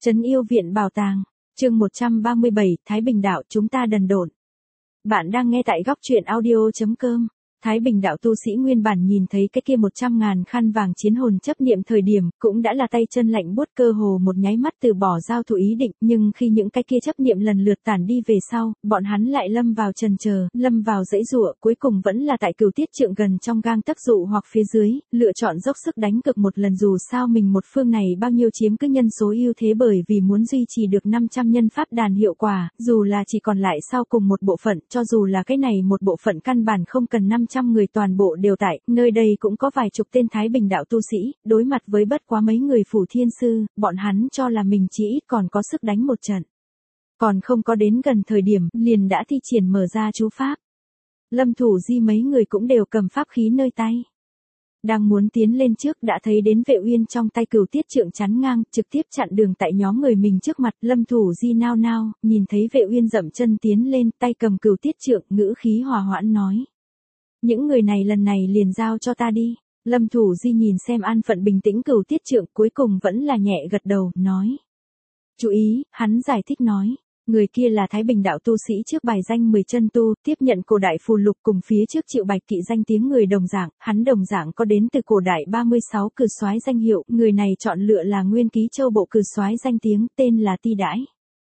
Trấn Yêu Viện Bảo Tàng, chương 137, Thái Bình Đạo chúng ta đần độn. Bạn đang nghe tại góc truyện audio.com. Thái Bình Đạo tu sĩ nguyên bản nhìn thấy cái kia 100.000 khăn vàng chiến hồn chấp niệm thời điểm, cũng đã là tay chân lạnh buốt, cơ hồ một nháy mắt từ bỏ giao thủ ý định, nhưng khi những cái kia chấp niệm lần lượt tản đi về sau, bọn hắn lại lâm vào chần chờ, lâm vào dãy giụa, cuối cùng vẫn là tại Cửu Tiết Trượng gần trong gang tấc dụ hoặc phía dưới, lựa chọn dốc sức đánh cực một lần, dù sao mình một phương này bao nhiêu chiếm cứ nhân số ưu thế, bởi vì muốn duy trì được 500 nhân pháp đàn hiệu quả, dù là chỉ còn lại sau cùng một bộ phận, cho dù là cái này một bộ phận căn bản không cần 500 người toàn bộ đều tại, nơi đây cũng có vài chục tên Thái Bình Đạo tu sĩ, đối mặt với bất quá mấy người phủ thiên sư, bọn hắn cho là mình chỉ ít còn có sức đánh một trận. Còn không có đến gần thời điểm, liền đã thi triển mở ra chú pháp. Lâm Thủ Di mấy người cũng đều cầm pháp khí nơi tay. Đang muốn tiến lên trước đã thấy đến Vệ Uyên trong tay Cửu Tiết Trượng chắn ngang, trực tiếp chặn đường tại nhóm người mình trước mặt. Lâm Thủ Di nao nao, nhìn thấy Vệ Uyên dậm chân tiến lên, tay cầm Cửu Tiết Trượng, ngữ khí hòa hoãn nói: những người này lần này liền giao cho ta đi. Lâm Thủ Di nhìn xem an phận bình tĩnh Cửu Tiết Trượng, cuối cùng vẫn là nhẹ gật đầu, nói: chú ý, hắn giải thích nói. Người kia là Thái Bình Đạo tu sĩ trước bài danh 10 chân tu, tiếp nhận cổ đại phù lục cùng phía trước Triệu Bạch Kỵ danh tiếng người đồng dạng, hắn đồng dạng có đến từ cổ đại 36 cử soái danh hiệu, người này chọn lựa là Nguyên Ký Châu bộ cử soái danh tiếng, tên là Ti Đãi.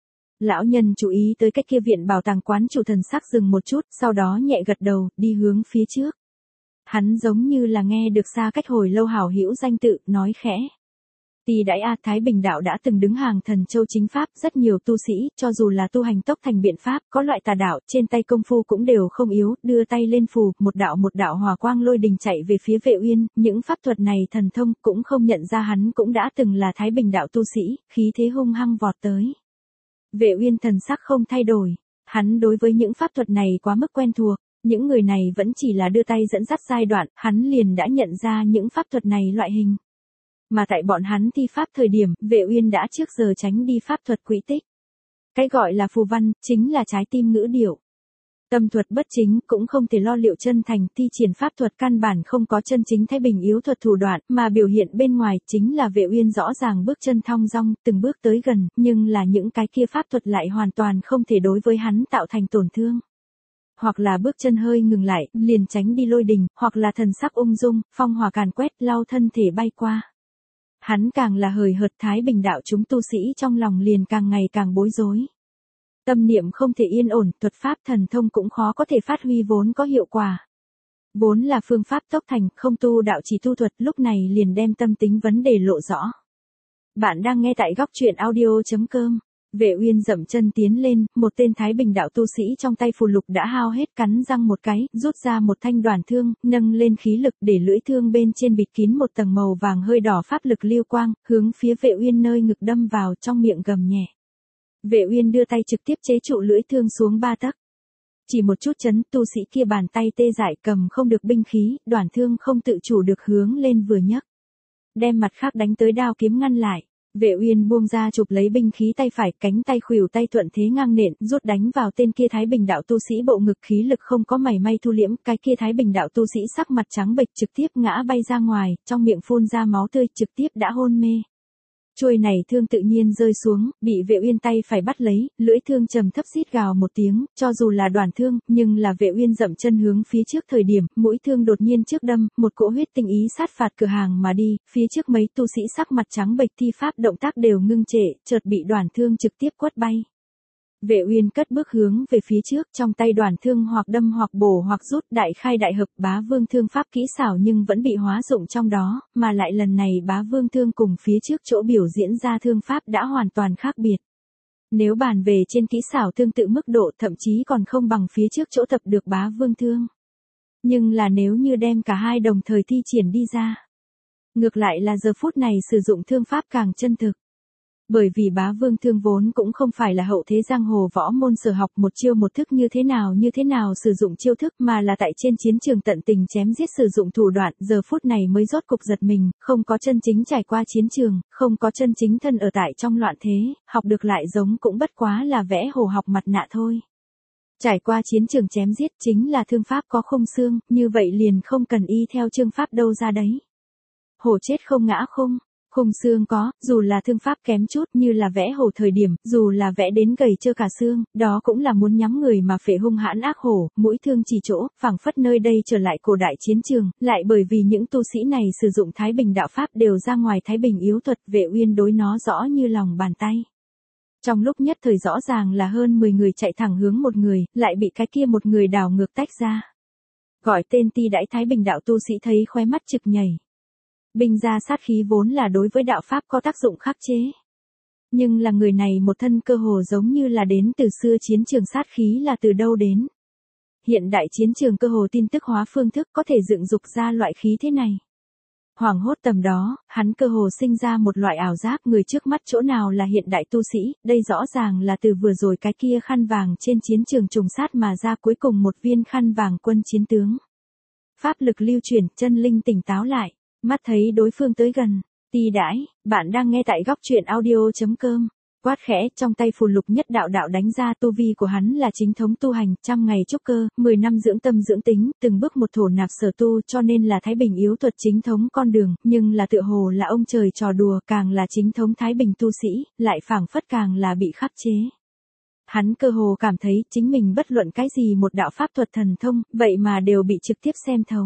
Lão nhân chú ý tới cách kia viện bảo tàng quán chủ thần sắc dừng một chút, sau đó nhẹ gật đầu, đi hướng phía trước. Hắn giống như là nghe được xa cách hồi lâu hảo hữu danh tự, nói khẽ: Ti Đãi a, Thái Bình Đạo đã từng đứng hàng thần châu chính pháp, rất nhiều tu sĩ, cho dù là tu hành tốc thành biện pháp, có loại tà đạo, trên tay công phu cũng đều không yếu, đưa tay lên phù, một đạo hỏa quang lôi đình chạy về phía Vệ Uyên, những pháp thuật này thần thông cũng không nhận ra hắn cũng đã từng là Thái Bình Đạo tu sĩ, khí thế hung hăng vọt tới. Vệ Uyên thần sắc không thay đổi, hắn đối với những pháp thuật này quá mức quen thuộc, những người này vẫn chỉ là đưa tay dẫn dắt giai đoạn, hắn liền đã nhận ra những pháp thuật này loại hình. Mà tại bọn hắn thi pháp thời điểm, Vệ Uyên đã trước giờ tránh đi pháp thuật quỹ tích. Cái gọi là phù văn, chính là trái tim ngữ điệu. Tâm thuật bất chính, cũng không thể lo liệu chân thành, thi triển pháp thuật căn bản không có chân chính thái bình yếu thuật thủ đoạn, mà biểu hiện bên ngoài, chính là Vệ Uyên rõ ràng bước chân thong dong, từng bước tới gần, nhưng là những cái kia pháp thuật lại hoàn toàn không thể đối với hắn tạo thành tổn thương. Hoặc là bước chân hơi ngừng lại, liền tránh đi lôi đình, hoặc là thần sắc ung dung, phong hỏa càn quét, lao thân thể bay qua. Hắn càng là hời hợt, Thái Bình Đạo chúng tu sĩ trong lòng liền càng ngày càng bối rối. Tâm niệm không thể yên ổn, thuật pháp thần thông cũng khó có thể phát huy vốn có hiệu quả. Vốn là phương pháp tốc thành, không tu đạo chỉ tu thuật, lúc này liền đem tâm tính vấn đề lộ rõ. Bạn đang nghe tại góc truyện audio.com. Vệ Uyên dậm chân tiến lên, một tên Thái Bình Đạo tu sĩ trong tay phù lục đã hao hết, cắn răng một cái, rút ra một thanh đoàn thương, nâng lên khí lực để lưỡi thương bên trên bịt kín một tầng màu vàng hơi đỏ pháp lực lưu quang, hướng phía Vệ Uyên nơi ngực đâm vào, trong miệng gầm nhẹ. Vệ Uyên đưa tay trực tiếp chế trụ lưỡi thương xuống 3 tấc. Chỉ một chút chấn, tu sĩ kia bàn tay tê dại, cầm không được binh khí, đoàn thương không tự chủ được hướng lên vừa nhấc, đem mặt khác đánh tới đao kiếm ngăn lại. Vệ Uyên buông ra chụp lấy binh khí tay phải, cánh tay khuỷu tay thuận thế ngang nện, rút đánh vào tên kia Thái Bình Đạo tu sĩ bộ ngực, khí lực không có mảy may thu liễm, cái kia Thái Bình Đạo tu sĩ sắc mặt trắng bệch, trực tiếp ngã bay ra ngoài, trong miệng phun ra máu tươi, trực tiếp đã hôn mê. Chuôi này thương tự nhiên rơi xuống, bị Vệ Uyên tay phải bắt lấy, lưỡi thương trầm thấp rít gào một tiếng, cho dù là đoàn thương, nhưng là Vệ Uyên dậm chân hướng phía trước thời điểm, mũi thương đột nhiên trước đâm, một cỗ huyết tinh ý sát phạt cửa hàng mà đi, phía trước mấy tu sĩ sắc mặt trắng bệch, thi pháp động tác đều ngưng trệ, chợt bị đoàn thương trực tiếp quất bay. Vệ Uyên cất bước hướng về phía trước, trong tay đoàn thương hoặc đâm hoặc bổ hoặc rút, đại khai đại hợp, Bá Vương thương pháp kỹ xảo nhưng vẫn bị hóa dụng trong đó, mà lại lần này Bá Vương thương cùng phía trước chỗ biểu diễn ra thương pháp đã hoàn toàn khác biệt. Nếu bàn về trên kỹ xảo tương tự mức độ, thậm chí còn không bằng phía trước chỗ tập được Bá Vương thương. Nhưng là nếu như đem cả hai đồng thời thi triển đi ra, ngược lại là giờ phút này sử dụng thương pháp càng chân thực. Bởi vì Bá Vương thương vốn cũng không phải là hậu thế giang hồ võ môn sở học một chiêu một thức như thế nào sử dụng chiêu thức, mà là tại trên chiến trường tận tình chém giết sử dụng thủ đoạn, giờ phút này mới rốt cục giật mình, không có chân chính trải qua chiến trường, không có chân chính thân ở tại trong loạn thế, học được lại giống cũng bất quá là vẽ hồ học mặt nạ thôi. Trải qua chiến trường chém giết chính là thương pháp có khung xương, như vậy liền không cần y theo chương pháp đâu ra đấy. Hổ chết không ngã khung. Khung xương có, dù là thương pháp kém chút như là vẽ hổ thời điểm, dù là vẽ đến gầy trơ cả xương, đó cũng là muốn nhắm người mà phệ hung hãn ác hổ, mũi thương chỉ chỗ, phảng phất nơi đây trở lại cổ đại chiến trường, lại bởi vì những tu sĩ này sử dụng Thái Bình đạo pháp đều ra ngoài Thái Bình yếu thuật, Vệ Uyên đối nó rõ như lòng bàn tay. Trong lúc nhất thời rõ ràng là hơn 10 người chạy thẳng hướng một người, lại bị cái kia một người đảo ngược tách ra. Gọi tên Ti Đãi Thái Bình đạo tu sĩ thấy khóe mắt trực nhảy. Binh gia sát khí vốn là đối với đạo pháp có tác dụng khắc chế. Nhưng là người này một thân cơ hồ giống như là đến từ xưa chiến trường sát khí là từ đâu đến. Hiện đại chiến trường cơ hồ tin tức hóa phương thức có thể dựng dục ra loại khí thế này. Hoảng hốt tầm đó, hắn cơ hồ sinh ra một loại ảo giác người trước mắt chỗ nào là hiện đại tu sĩ, đây rõ ràng là từ vừa rồi cái kia khăn vàng trên chiến trường trùng sát mà ra cuối cùng một viên khăn vàng quân chiến tướng. Pháp lực lưu chuyển, chân linh tỉnh táo lại, mắt thấy đối phương tới gần. Ti Đãi, bạn đang nghe tại góc truyện audio.com. Quát khẽ, trong tay phù lục nhất đạo đạo đánh ra, tu vi của hắn là chính thống tu hành, 100 ngày trúc cơ, 10 năm dưỡng tâm dưỡng tính, từng bước một thổ nạp sở tu, cho nên là Thái Bình yếu thuật chính thống con đường, nhưng là tựa hồ là ông trời trò đùa, càng là chính thống Thái Bình tu sĩ, lại phảng phất càng là bị khắc chế. Hắn cơ hồ cảm thấy chính mình bất luận cái gì một đạo pháp thuật thần thông, vậy mà đều bị trực tiếp xem thấu.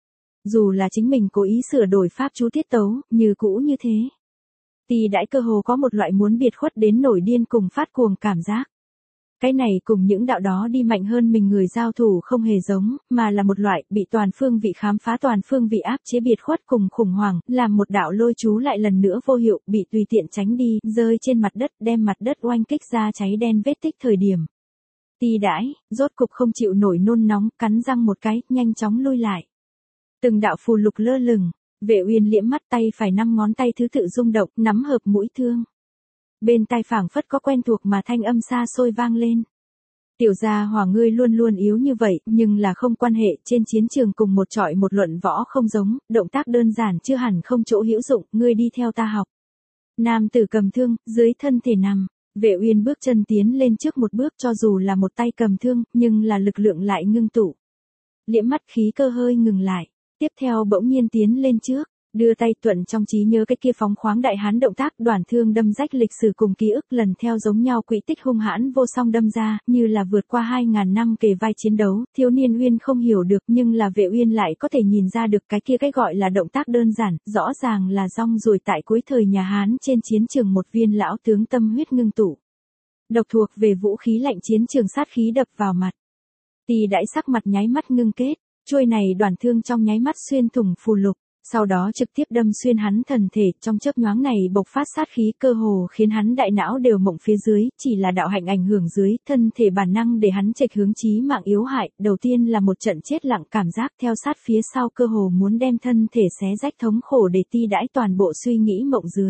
Dù là chính mình cố ý sửa đổi pháp chú tiết tấu, như cũ như thế. Ti Đãi cơ hồ có một loại muốn biệt khuất đến nổi điên cùng phát cuồng cảm giác. Cái này cùng những đạo đó đi mạnh hơn mình người giao thủ không hề giống, mà là một loại bị toàn phương vị khám phá toàn phương vị áp chế biệt khuất cùng khủng hoảng, làm một đạo lôi chú lại lần nữa vô hiệu, bị tùy tiện tránh đi, rơi trên mặt đất, đem mặt đất oanh kích ra cháy đen vết tích thời điểm. Ti Đãi, rốt cục không chịu nổi nôn nóng, cắn răng một cái, nhanh chóng lui lại. Từng đạo phù lục lơ lửng, Vệ Uyên liễm mắt, tay phải 5 ngón tay thứ tự rung động, nắm hợp mũi thương. Bên tai phảng phất có quen thuộc mà thanh âm xa xôi vang lên. Tiểu gia hỏa ngươi luôn luôn yếu như vậy, nhưng là không quan hệ, trên chiến trường cùng một trọi một luận võ không giống, động tác đơn giản chưa hẳn không chỗ hữu dụng, ngươi đi theo ta học. Nam tử cầm thương, dưới thân thể nằm, Vệ Uyên bước chân tiến lên trước một bước, cho dù là một tay cầm thương, nhưng là lực lượng lại ngưng tụ. Liễm mắt khí cơ hơi ngừng lại. Tiếp theo bỗng nhiên tiến lên trước, đưa tay tuận trong trí nhớ cái kia phóng khoáng đại hán động tác, đoàn thương đâm rách lịch sử cùng ký ức lần theo giống nhau quỹ tích hung hãn vô song đâm ra, như là vượt qua 2000 năm kề vai chiến đấu, thiếu niên Uyên không hiểu được, nhưng là Vệ Uyên lại có thể nhìn ra được cái kia cái gọi là động tác đơn giản, rõ ràng là rong ruổi tại cuối thời nhà Hán trên chiến trường một viên lão tướng tâm huyết ngưng tụ. Độc thuộc về vũ khí lạnh chiến trường sát khí đập vào mặt. Ti Đãi sắc mặt nháy mắt ngưng kết. Chuôi này đoàn thương trong nháy mắt xuyên thủng phù lục, sau đó trực tiếp đâm xuyên hắn thần thể, trong chớp nhoáng này bộc phát sát khí cơ hồ khiến hắn đại não đều mộng phía dưới, chỉ là đạo hạnh ảnh hưởng dưới, thân thể bản năng để hắn chệch hướng chí mạng yếu hại, đầu tiên là một trận chết lặng cảm giác, theo sát phía sau cơ hồ muốn đem thân thể xé rách thống khổ để Ti Đãi toàn bộ suy nghĩ mộng dưới.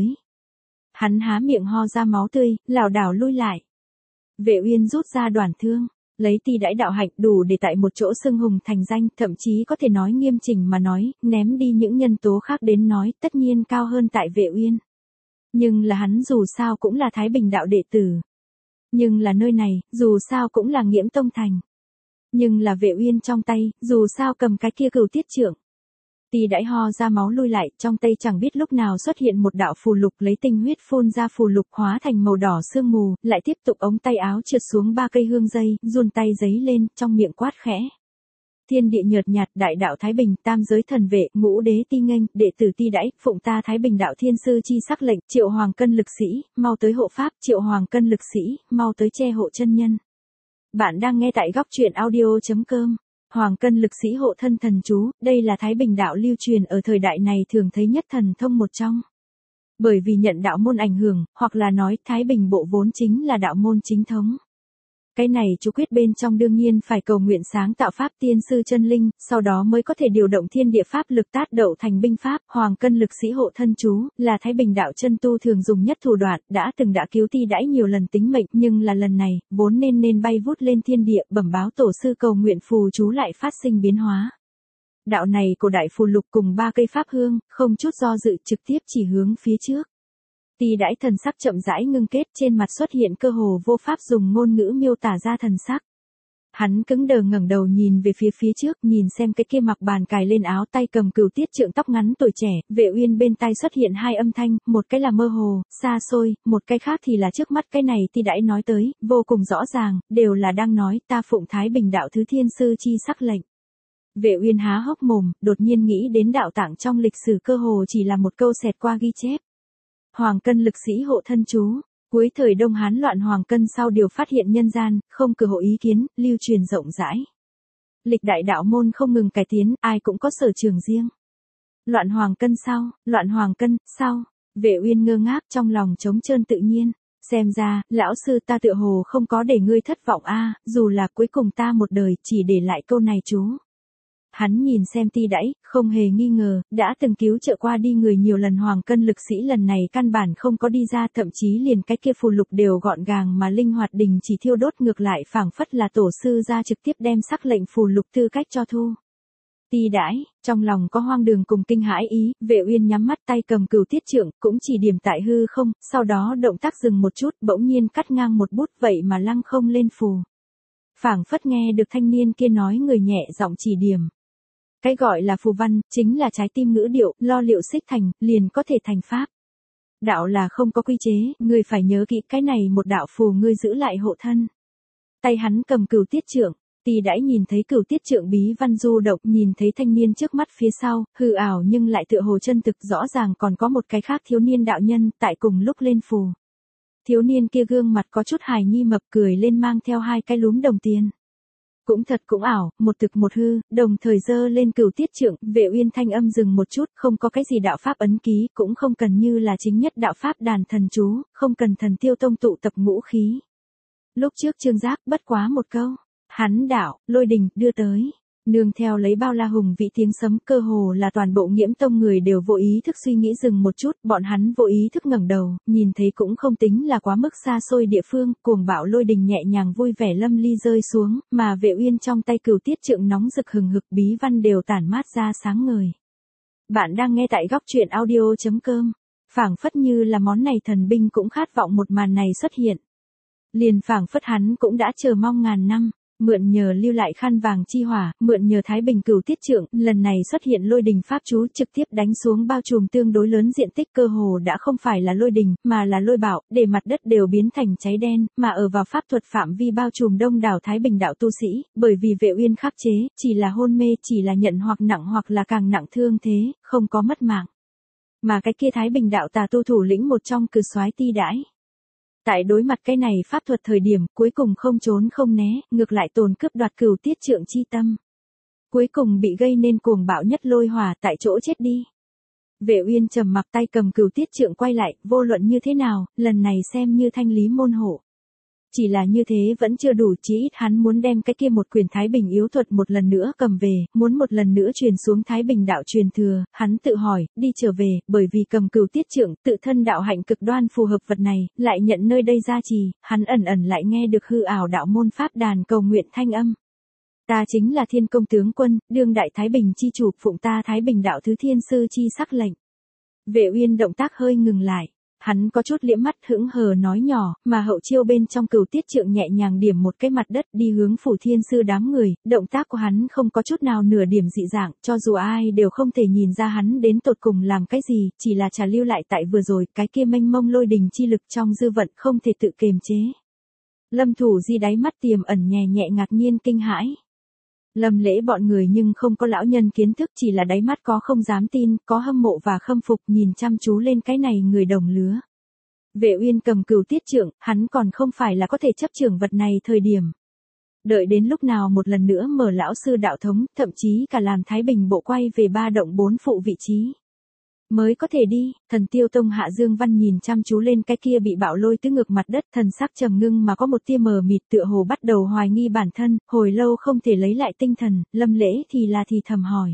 Hắn há miệng ho ra máu tươi, lảo đảo lui lại. Vệ Uyên rút ra đoàn thương. Lấy Ti Đãi đạo hạnh đủ để tại một chỗ xưng hùng thành danh, thậm chí có thể nói nghiêm chỉnh mà nói, ném đi những nhân tố khác đến nói, tất nhiên cao hơn tại Vệ Uyên. Nhưng là hắn dù sao cũng là Thái Bình đạo đệ tử. Nhưng là nơi này, dù sao cũng là Nghiễm Tông thành. Nhưng là Vệ Uyên trong tay, dù sao cầm cái kia Cửu Tiết Trượng. Ti Đãi ho ra máu lui lại, trong tay chẳng biết lúc nào xuất hiện một đạo phù lục, lấy tinh huyết phun ra phù lục hóa thành màu đỏ sương mù, lại tiếp tục ống tay áo trượt xuống 3 cây hương dây, run tay giấy lên, trong miệng quát khẽ. Thiên địa nhợt nhạt, đại đạo Thái Bình, tam giới thần vệ, ngũ đế Ti nghênh, đệ tử Ti Đãi, phụng ta Thái Bình đạo thiên sư chi sắc lệnh, Triệu Hoàng cân lực sĩ, mau tới hộ pháp, Triệu Hoàng cân lực sĩ, mau tới che hộ chân nhân. Bạn đang nghe tại góc truyện audio.com. Hoàng cân lực sĩ hộ thân thần chú, đây là Thái Bình đạo lưu truyền ở thời đại này thường thấy nhất thần thông một trong. Bởi vì nhận đạo môn ảnh hưởng, hoặc là nói Thái Bình bộ vốn chính là đạo môn chính thống. Cái này chú quyết bên trong đương nhiên phải cầu nguyện sáng tạo pháp tiên sư chân linh, sau đó mới có thể điều động thiên địa pháp lực tát đậu thành binh pháp. Hoàng cân lực sĩ hộ thân chú, là Thái Bình đạo chân tu thường dùng nhất thủ đoạn, đã cứu Ti Đãi nhiều lần tính mệnh, nhưng là lần này, vốn nên bay vút lên thiên địa, bẩm báo tổ sư cầu nguyện phù chú lại phát sinh biến hóa. Đạo này của đại phù lục cùng 3 cây pháp hương, không chút do dự trực tiếp chỉ hướng phía trước. Ti Đãi thần sắc chậm rãi ngưng kết, trên mặt xuất hiện cơ hồ vô pháp dùng ngôn ngữ miêu tả ra thần sắc. Hắn cứng đờ ngẩng đầu nhìn về phía trước, nhìn xem cái kia mặc bàn cài lên áo tay cầm Cửu Tiết Trượng tóc ngắn tuổi trẻ, Vệ Uyên bên tai xuất hiện hai âm thanh, một cái là mơ hồ, xa xôi, một cái khác thì là trước mắt cái này Ti Đãi nói tới, vô cùng rõ ràng, đều là đang nói ta phụng Thái Bình đạo thứ thiên sư chi sắc lệnh. Vệ Uyên há hốc mồm, đột nhiên nghĩ đến đạo tạng trong lịch sử cơ hồ chỉ là một câu xẹt qua ghi chép. Hoàng Cân lực sĩ hộ thân chú. Cuối thời Đông Hán loạn Hoàng Cân sau điều phát hiện nhân gian, không cử hộ ý kiến, lưu truyền rộng rãi. Lịch đại đạo môn không ngừng cải tiến, ai cũng có sở trường riêng. Loạn Hoàng Cân sau, Vệ Uyên ngơ ngác trong lòng trống trơn tự nhiên. Xem ra, lão sư ta tựa hồ không có để ngươi thất vọng a, dù là cuối cùng ta một đời chỉ để lại câu này chú. Hắn nhìn xem Ti Đãi, không hề nghi ngờ, đã từng cứu trợ qua đi người nhiều lần Hoàng Cân lực sĩ lần này căn bản không có đi ra, thậm chí liền cái kia phù lục đều gọn gàng mà linh hoạt, đình chỉ thiêu đốt, ngược lại phảng phất là tổ sư ra trực tiếp đem sắc lệnh phù lục tư cách cho thu. Ti Đãi, trong lòng có hoang đường cùng kinh hãi ý, Vệ Uyên nhắm mắt tay cầm Cửu Tiết Trượng, cũng chỉ điểm tại hư không, sau đó động tác dừng một chút, bỗng nhiên cắt ngang một bút, vậy mà lăng không lên phù. Phảng phất nghe được thanh niên kia nói người nhẹ giọng chỉ điểm. Cái gọi là phù văn, chính là trái tim ngữ điệu, lo liệu xích thành, liền có thể thành pháp. Đạo là không có quy chế, ngươi phải nhớ kỹ cái này một đạo phù ngươi giữ lại hộ thân. Tay hắn cầm Cửu Tiết Trượng, Ti Đãi nhìn thấy Cửu Tiết Trượng bí văn du động, nhìn thấy thanh niên trước mắt phía sau, hư ảo nhưng lại tựa hồ chân thực, rõ ràng còn có một cái khác thiếu niên đạo nhân, tại cùng lúc lên phù. Thiếu niên kia gương mặt có chút hài nhi mập cười lên mang theo hai cái lúm đồng tiền. Cũng thật cũng ảo, một thực một hư, đồng thời giơ lên Cửu Tiết Trượng, Vệ Uyên thanh âm dừng một chút, không có cái gì đạo pháp ấn ký, cũng không cần như là chính nhất đạo pháp đàn thần chú, không cần thần tiêu tông tụ tập ngũ khí. Lúc trước Trương Giác bất quá một câu, hắn đạo, lôi đình, đưa tới. Nương theo lấy bao la hùng vĩ tiếng sấm, cơ hồ là toàn bộ Nghiễm Tông người đều vô ý thức suy nghĩ dừng một chút, bọn hắn vô ý thức ngẩng đầu, nhìn thấy cũng không tính là quá mức xa xôi địa phương, cuồng bạo lôi đình nhẹ nhàng vui vẻ lâm ly rơi xuống, mà Vệ Uyên trong tay Cửu Tiết Trượng nóng rực hừng hực bí văn đều tản mát ra sáng ngời. Bạn đang nghe tại góc truyện audio.com, phảng phất như là món này thần binh cũng khát vọng một màn này xuất hiện. Liền phảng phất hắn cũng đã chờ mong ngàn năm. Mượn nhờ lưu lại khăn vàng chi hỏa, mượn nhờ Thái Bình Cửu Tiết Trượng, lần này xuất hiện lôi đình pháp chú trực tiếp đánh xuống bao trùm tương đối lớn diện tích, cơ hồ đã không phải là lôi đình, mà là lôi bạo, để mặt đất đều biến thành cháy đen, mà ở vào pháp thuật phạm vi bao trùm đông đảo Thái Bình đạo tu sĩ, bởi vì Vệ Uyên khắc chế, chỉ là hôn mê, chỉ là nhận hoặc nặng hoặc là càng nặng thương thế, không có mất mạng. Mà cái kia Thái Bình đạo tà tu thủ lĩnh một trong cử soái Ti Đãi. Tại đối mặt cái này pháp thuật thời điểm, cuối cùng không trốn không né, ngược lại tồn cướp đoạt Cửu Tiết Trượng chi tâm. Cuối cùng bị gây nên cuồng bạo nhất lôi hỏa, tại chỗ chết đi. Vệ Uyên trầm mặc, tay cầm Cửu Tiết Trượng quay lại, vô luận như thế nào, lần này xem như thanh lý môn hộ. Chỉ là như thế vẫn chưa đủ, chí ít hắn muốn đem cái kia một quyền Thái Bình yếu thuật một lần nữa cầm về, muốn một lần nữa truyền xuống Thái Bình đạo truyền thừa, hắn tự hỏi, đi trở về, bởi vì cầm Cửu Tiết Trượng, tự thân đạo hạnh cực đoan phù hợp vật này, lại nhận nơi đây gia trì, hắn ẩn ẩn lại nghe được hư ảo đạo môn pháp đàn cầu nguyện thanh âm. Ta chính là Thiên Công tướng quân, đương đại Thái Bình chi chủ, phụng ta Thái Bình đạo thứ thiên sư chi sắc lệnh. Vệ Uyên động tác hơi ngừng lại. Hắn có chút liễm mắt hững hờ nói nhỏ, mà hậu chiêu bên trong Cửu Tiết Trượng nhẹ nhàng điểm một cái mặt đất đi hướng Phủ Thiên Sư đám người, động tác của hắn không có chút nào nửa điểm dị dạng, cho dù ai đều không thể nhìn ra hắn đến tột cùng làm cái gì, chỉ là trả lưu lại tại vừa rồi, cái kia mênh mông lôi đình chi lực trong dư vận không thể tự kiềm chế. Lâm Thủ Di đáy mắt tiềm ẩn nhẹ nhẹ ngạc nhiên kinh hãi. Lâm Lễ bọn người nhưng không có lão nhân kiến thức, chỉ là đáy mắt có không dám tin, có hâm mộ và khâm phục, nhìn chăm chú lên cái này người đồng lứa. Vệ Uyên cầm Cửu Tiết Trượng, hắn còn không phải là có thể chấp trưởng vật này thời điểm. Đợi đến lúc nào một lần nữa mở lão sư đạo thống, thậm chí cả làm Thái Bình bộ quay về 3 động 4 phụ vị trí. Mới có thể đi. Thần Tiêu Tông Hạ Dương Văn nhìn chăm chú lên cái kia bị bạo lôi tứ ngược mặt đất, thần sắc trầm ngưng mà có một tia mờ mịt, tựa hồ bắt đầu hoài nghi bản thân, hồi lâu không thể lấy lại tinh thần. Lâm Lễ thì thầm hỏi: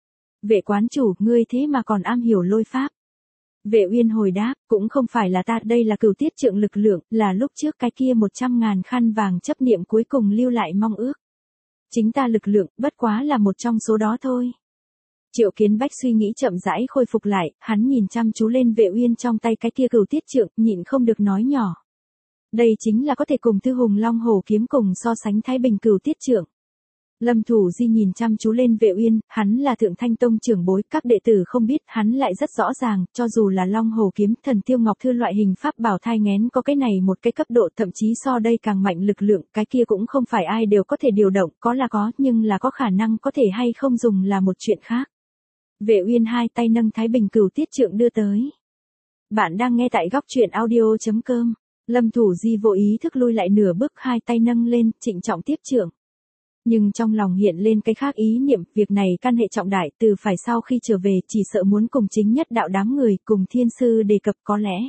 Vệ quán chủ, ngươi thế mà còn am hiểu lôi pháp? Vệ Uyên hồi đáp: cũng không phải là ta, đây là Cửu Tiết Trượng lực lượng, là lúc trước cái kia 100.000 khăn vàng chấp niệm cuối cùng lưu lại mong ước. Chính ta lực lượng, bất quá là một trong số đó thôi. Triệu Kiến Bách suy nghĩ chậm rãi khôi phục lại, hắn nhìn chăm chú lên Vệ Uyên trong tay cái kia Cửu Tiết Trượng, nhịn không được nói nhỏ: Đây chính là có thể cùng Thư Hùng Long Hổ Kiếm cùng so sánh Thái Bình Cửu Tiết Trượng. Lâm Thủ Di nhìn chăm chú lên Vệ Uyên, hắn là Thượng Thanh Tông trưởng bối, các đệ tử không biết, hắn lại rất rõ ràng, cho dù là Long Hổ Kiếm, Thần Tiêu Ngọc Thư loại hình pháp bảo thai nghén có cái này một cái cấp độ, thậm chí so đây càng mạnh lực lượng, cái kia cũng không phải ai đều có thể điều động, có là có, nhưng là có khả năng có thể hay không dùng là một chuyện khác. Vệ Uyên hai tay nâng Thái Bình Cửu Tiết Trượng đưa tới. Bạn đang nghe tại góc truyện audio.com. Lâm Thủ Di vô ý thức lui lại nửa bước, hai tay nâng lên, trịnh trọng tiếp trượng. Nhưng trong lòng hiện lên cái khác ý niệm, việc này căn hệ trọng đại, từ phải sau khi trở về chỉ sợ muốn cùng chính nhất đạo đám người, cùng thiên sư đề cập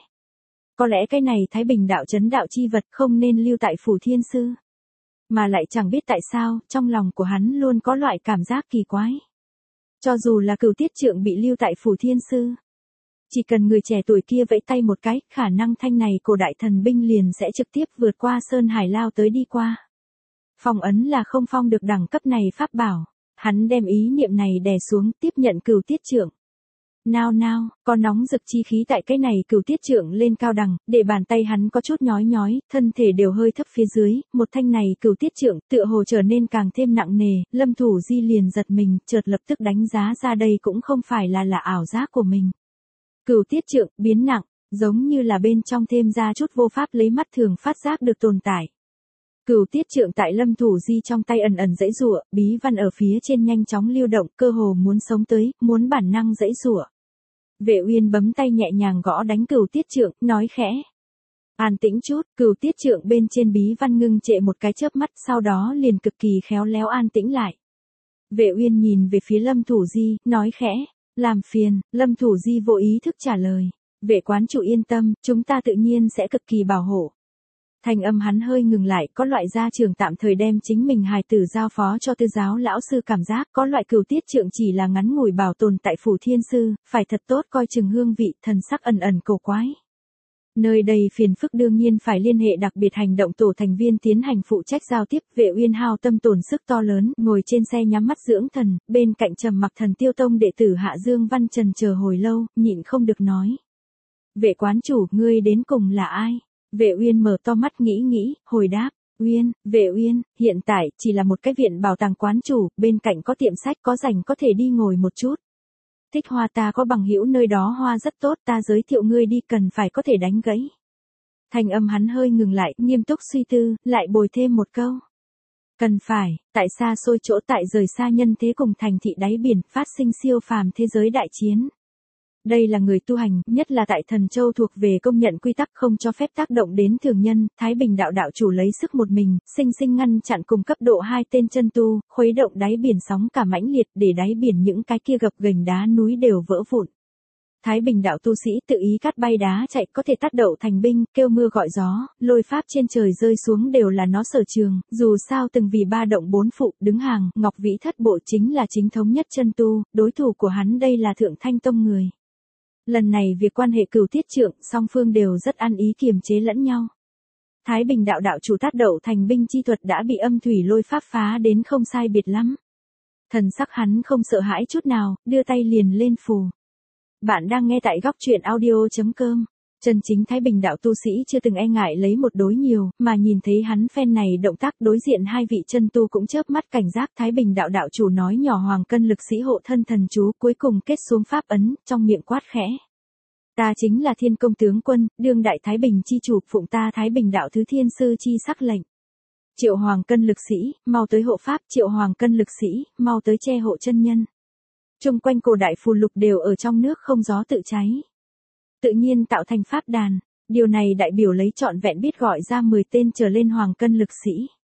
có lẽ cái này Thái Bình đạo trấn đạo chi vật không nên lưu tại phủ thiên sư. Mà lại chẳng biết tại sao, trong lòng của hắn luôn có loại cảm giác kỳ quái. Cho dù là Cửu Tiết Trượng bị lưu tại phủ thiên sư, chỉ cần người trẻ tuổi kia vẫy tay một cái, khả năng thanh này cổ đại thần binh liền sẽ trực tiếp vượt qua sơn hải lao tới đi qua. Phong ấn là không phong được đẳng cấp này pháp bảo. Hắn đem ý niệm này đè xuống, tiếp nhận Cửu Tiết Trượng. Nao, có nóng rực chi khí tại cái này Cửu Tiết Trượng lên cao đằng, để bàn tay hắn có chút nhói, thân thể đều hơi thấp phía dưới, một thanh này Cửu Tiết Trượng tựa hồ trở nên càng thêm nặng nề, Lâm Thủ Di liền giật mình, chợt lập tức đánh giá ra đây cũng không phải là ảo giác của mình. Cửu Tiết Trượng biến nặng, giống như là bên trong thêm ra chút vô pháp lấy mắt thường phát giác được tồn tại. Cửu Tiết Trượng tại Lâm Thủ Di trong tay ẩn giãy giụa, bí văn ở phía trên nhanh chóng lưu động, cơ hồ muốn sống tới, muốn bản năng giãy giụa. Vệ Uyên bấm tay nhẹ nhàng gõ đánh Cửu Tiết Trượng, nói khẽ: "An tĩnh chút." Cửu Tiết Trượng bên trên bí văn ngưng trệ một cái chớp mắt, sau đó liền cực kỳ khéo léo an tĩnh lại. Vệ Uyên nhìn về phía Lâm Thủ Di, nói khẽ: "Làm phiền." Lâm Thủ Di vô ý thức trả lời: "Vệ quán chủ yên tâm, chúng ta tự nhiên sẽ cực kỳ bảo hộ." Thanh âm hắn hơi ngừng lại, có loại gia trưởng tạm thời đem chính mình hài tử giao phó cho tư giáo lão sư cảm giác, có loại Cửu Tiết Trượng chỉ là ngắn ngủi bảo tồn tại phủ thiên sư, phải thật tốt coi chừng hương vị, thần sắc ẩn cổ quái. Nơi đây phiền phức đương nhiên phải liên hệ đặc biệt hành động tổ thành viên tiến hành phụ trách giao tiếp. Vệ Uyên hao tâm tổn sức to lớn, ngồi trên xe nhắm mắt dưỡng thần, bên cạnh trầm mặc Thần Tiêu Tông đệ tử Hạ Dương Văn Trần chờ hồi lâu, nhịn không được nói: "Vệ quán chủ, ngươi đến cùng là ai?" Vệ Uyên mở to mắt nghĩ, hồi đáp: Vệ Uyên, hiện tại chỉ là một cái viện bảo tàng quán chủ, bên cạnh có tiệm sách, có rảnh có thể đi ngồi một chút. Thích hoa, ta có bằng hữu nơi đó hoa rất tốt, ta giới thiệu ngươi đi, cần phải có thể đánh gãy. Thanh âm hắn hơi ngừng lại, nghiêm túc suy tư, lại bồi thêm một câu: cần phải, tại xa xôi chỗ, tại rời xa nhân thế cùng thành thị đáy biển, phát sinh siêu phàm thế giới đại chiến. Đây là người tu hành, nhất là tại Thần Châu thuộc về công nhận quy tắc không cho phép tác động đến thường nhân, Thái Bình đạo đạo chủ lấy sức một mình, sinh ngăn chặn cùng cấp độ 2 tên chân tu, khuấy động đáy biển sóng cả mãnh liệt, để đáy biển những cái kia gập ghềnh đá núi đều vỡ vụn. Thái Bình đạo tu sĩ tự ý cắt bay đá chạy, có thể tác đậu thành binh, kêu mưa gọi gió, lôi pháp trên trời rơi xuống đều là nó sở trường, dù sao từng vì 3 động 4 phụ, đứng hàng, Ngọc Vĩ Thất Bộ chính là chính thống nhất chân tu, đối thủ của hắn đây là Thượng Thanh Tông người. Lần này việc quan hệ Cửu Tiết Trượng, song phương đều rất ăn ý kiềm chế lẫn nhau. Thái Bình đạo đạo chủ tác đậu thành binh chi thuật đã bị âm thủy lôi pháp phá đến không sai biệt lắm. Thần sắc hắn không sợ hãi chút nào, đưa tay liền lên phù. Bạn đang nghe tại góc truyện audio.com. Chân chính Thái Bình đạo tu sĩ chưa từng e ngại lấy một đối nhiều, mà nhìn thấy hắn phen này động tác, đối diện hai vị chân tu cũng chớp mắt cảnh giác. Thái Bình đạo đạo chủ nói nhỏ Hoàng Cân lực sĩ hộ thân thần chú, cuối cùng kết xuống pháp ấn, trong miệng quát khẽ: "Ta chính là Thiên Công tướng quân, đương đại Thái Bình chi chủ, phụng ta Thái Bình đạo thứ thiên sư chi sắc lệnh. Triệu Hoàng Cân lực sĩ, mau tới hộ pháp, Triệu Hoàng Cân lực sĩ, mau tới che hộ chân nhân." Chung quanh cổ đại phù lục đều ở trong nước không gió tự cháy, tự nhiên tạo thành pháp đàn, điều này đại biểu lấy trọn vẹn biết gọi ra 10 tên trở lên Hoàng Cân lực sĩ.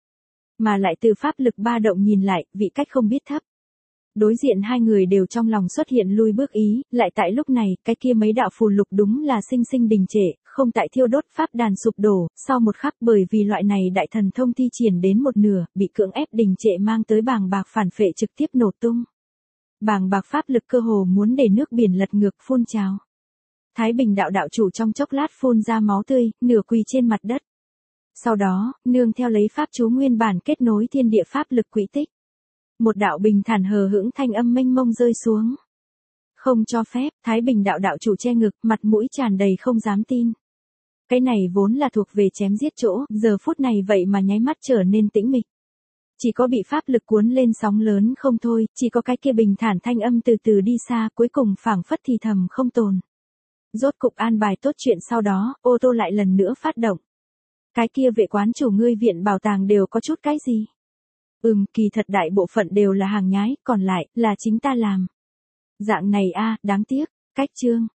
Mà lại từ pháp lực ba động nhìn lại, vị cách không biết thấp. Đối diện hai người đều trong lòng xuất hiện lui bước ý, lại tại lúc này, cái kia mấy đạo phù lục đúng là sinh đình trệ, không tại thiêu đốt, pháp đàn sụp đổ, sau một khắc bởi vì loại này đại thần thông thi triển đến một nửa, bị cưỡng ép đình trệ mang tới bàng bạc phản phệ trực tiếp nổ tung. Bàng bạc pháp lực cơ hồ muốn để nước biển lật ngược phun trào. Thái Bình đạo đạo chủ trong chốc lát phun ra máu tươi, nửa quỳ trên mặt đất. Sau đó, nương theo lấy pháp chú nguyên bản kết nối thiên địa pháp lực quỹ tích. Một đạo bình thản hờ hững thanh âm mênh mông rơi xuống. "Không cho phép." Thái Bình đạo đạo chủ che ngực, mặt mũi tràn đầy không dám tin. Cái này vốn là thuộc về chém giết chỗ, giờ phút này vậy mà nháy mắt trở nên tĩnh mịch. Chỉ có bị pháp lực cuốn lên sóng lớn không thôi, chỉ có cái kia bình thản thanh âm từ từ đi xa, cuối cùng phảng phất thì thầm không tồn. Rốt cục an bài tốt chuyện sau đó, ô tô lại lần nữa phát động. Cái kia vệ quán chủ ngươi viện bảo tàng đều có chút cái gì? Kỳ thật đại bộ phận đều là hàng nhái, còn lại, là chính ta làm. Dạng này a đáng tiếc, cách chương.